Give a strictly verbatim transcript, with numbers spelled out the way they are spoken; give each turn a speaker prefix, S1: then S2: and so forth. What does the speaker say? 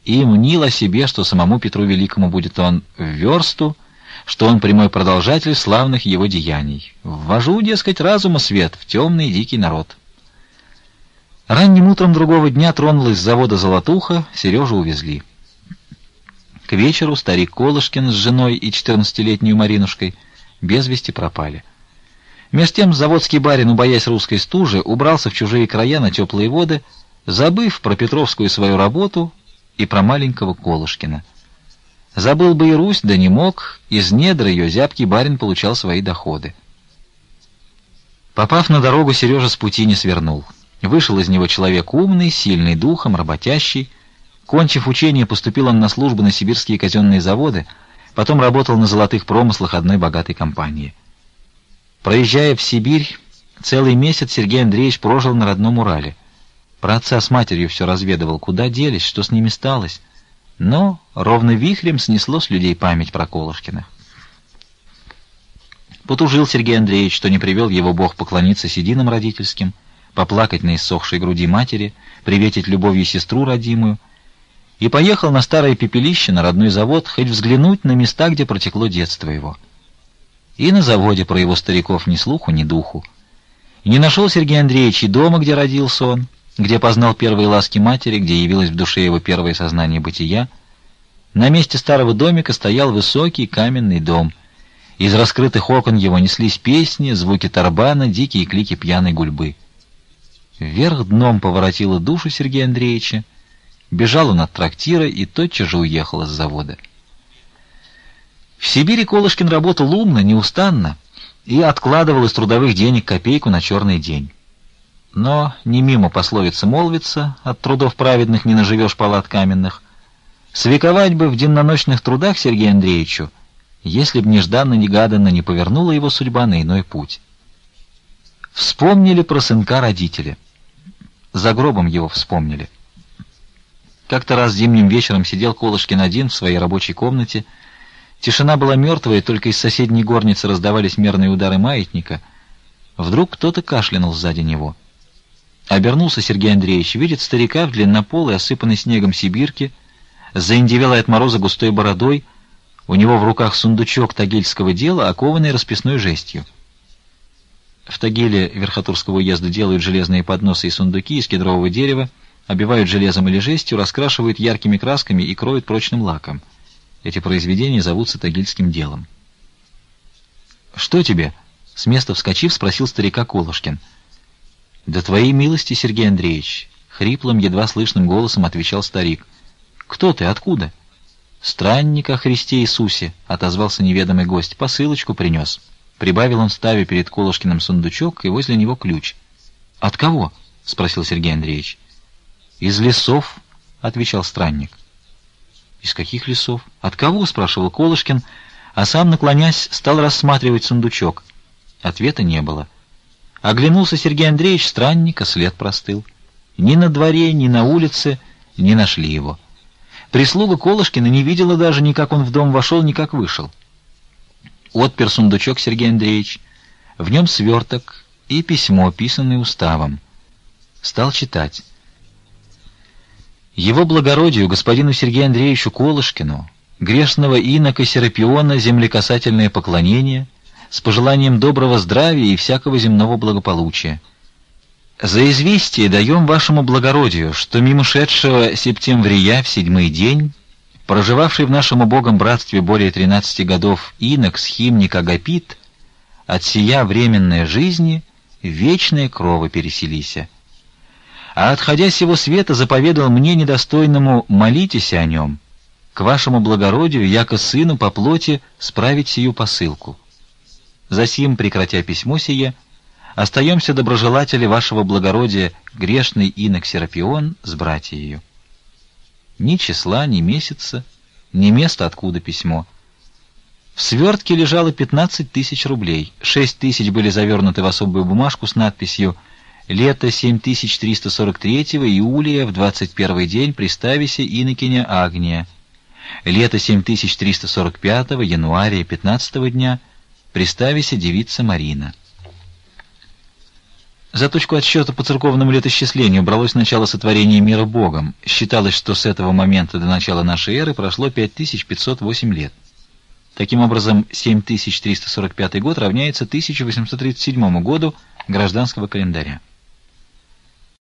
S1: и мнил о себе, что самому Петру Великому будет он в версту, что он прямой продолжатель славных его деяний. Ввожу, дескать, разума свет в темный дикий народ. Ранним утром другого дня тронулась с завода «Золотуха», Сережу увезли. К вечеру старик Колышкин с женой и четырнадцатилетней Маринушкой без вести пропали. Меж тем заводский барин, убоясь русской стужи, убрался в чужие края на теплые воды, забыв про петровскую свою работу и про маленького Колышкина. Забыл бы и Русь, да не мог, из недр ее зябкий барин получал свои доходы. Попав на дорогу, Сережа с пути не свернул. Вышел из него человек умный, сильный духом, работящий. Кончив учение, поступил он на службу на сибирские казенные заводы, потом работал на золотых промыслах одной богатой компании. Проезжая в Сибирь, целый месяц Сергей Андреевич прожил на родном Урале. Про отца с матерью все разведывал, куда делись, что с ними сталось. Но ровно вихрем снесло с людей память про Колышкиных. Потужил Сергей Андреевич, что не привел его Бог поклониться сединам родительским, поплакать на иссохшей груди матери, приветить любовью сестру родимую, и поехал на старое пепелище, на родной завод, хоть взглянуть на места, где протекло детство его. И на заводе про его стариков ни слуху, ни духу. И не нашел Сергей Андреевич и дома, где родился он, где познал первые ласки матери, где явилось в душе его первое сознание бытия. На месте старого домика стоял высокий каменный дом. Из раскрытых окон его неслись песни, звуки тарбана, дикие клики пьяной гульбы. Вверх дном поворотило душу Сергея Андреевича. Бежал он от трактира и тотчас же уехал из завода. В Сибири Колышкин работал умно, неустанно и откладывал из трудовых денег копейку на черный день. Но не мимо пословица молвится: от трудов праведных не наживешь палат каменных. Свековать бы в денно-ночных трудах Сергею Андреевичу, если б нежданно-негаданно не повернула его судьба на иной путь. Вспомнили про сынка родители. За гробом его вспомнили. Как-то раз зимним вечером сидел Колышкин один в своей рабочей комнате. Тишина была мертвая, только из соседней горницы раздавались мерные удары маятника. Вдруг кто-то кашлянул сзади него. Обернулся Сергей Андреевич, видит старика в длиннополой, осыпанной снегом сибирке, с заиндевелой от мороза густой бородой. У него в руках сундучок тагильского дела, окованный расписной жестью. В Тагиле Верхотурского уезда делают железные подносы и сундуки из кедрового дерева, обивают железом или жестью, раскрашивают яркими красками и кроют прочным лаком. Эти произведения зовутся тагильским делом. «Что тебе?» — с места вскочив, спросил старика Колышкин. «Да твоей милости, Сергей Андреевич!» — хриплым, едва слышным голосом отвечал старик. «Кто ты? Откуда?» «Странник о Христе Иисусе!» — отозвался неведомый гость. «Посылочку принес». Прибавил он, ставя перед Колышкиным сундучок и возле него ключ. «От кого?» — спросил Сергей Андреевич. «Из лесов», — отвечал странник. «Из каких лесов? От кого?» — спрашивал Колышкин, а сам, наклонясь, стал рассматривать сундучок. Ответа не было. Оглянулся Сергей Андреевич, странника след простыл. Ни на дворе, ни на улице не нашли его. Прислуга Колышкина не видела даже, ни как он в дом вошел, ни как вышел. Отпер сундучок Сергей Андреевич. В нем сверток и письмо, писанное уставом. Стал читать. Его благородию, господину Сергею Андреевичу Колышкину, грешного инока Серапиона, землекасательное поклонение, с пожеланием доброго здравия и всякого земного благополучия. За известие даем вашему благородию, что мимо шедшего септемврия в седьмой день, проживавший в нашем убогом братстве более тринадцати годов инок, схимник Агапит, от сия временной жизни вечные кровы переселися. А отходя с сего света, заповедал мне недостойному молитесь о нем, к вашему благородию, яко сыну по плоти, справить сию посылку. Засим, прекратя письмо сие, остаемся доброжелатели вашего благородия, грешный инок Серапион с братьею. Ни числа, ни месяца, ни места, откуда письмо. В свертке лежало пятнадцать тысяч рублей, шесть тысяч были завернуты в особую бумажку с надписью «Лето семь тысяч триста сорок третьего июля в двадцать первый день при стависе инокиня Агния. Лето семь тысяч триста сорок пятого января пятнадцатого дня при стависе девица Марина». За точку отсчета по церковному летосчислению бралось начало сотворения мира Богом. Считалось, что с этого момента до начала нашей эры прошло пять тысяч пятьсот восемь лет. Таким образом, семь тысяч триста сорок пятый год равняется тысяча восемьсот тридцать седьмому году гражданского календаря.